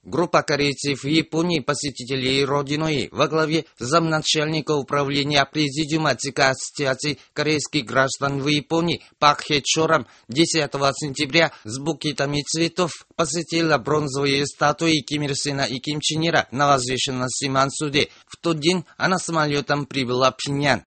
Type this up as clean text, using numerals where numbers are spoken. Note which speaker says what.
Speaker 1: Группа корейцев в Японии, посетителей родиной, во главе замначальника управления Президиума ЦК Ассоциации корейских граждан в Японии Пак Хе Чором 10 сентября с букетами цветов посетила бронзовые статуи Ким Ир Сена и Ким Чен Ира на возвышенности Мансуде. В тот день она самолетом прибыла в Пхеньян.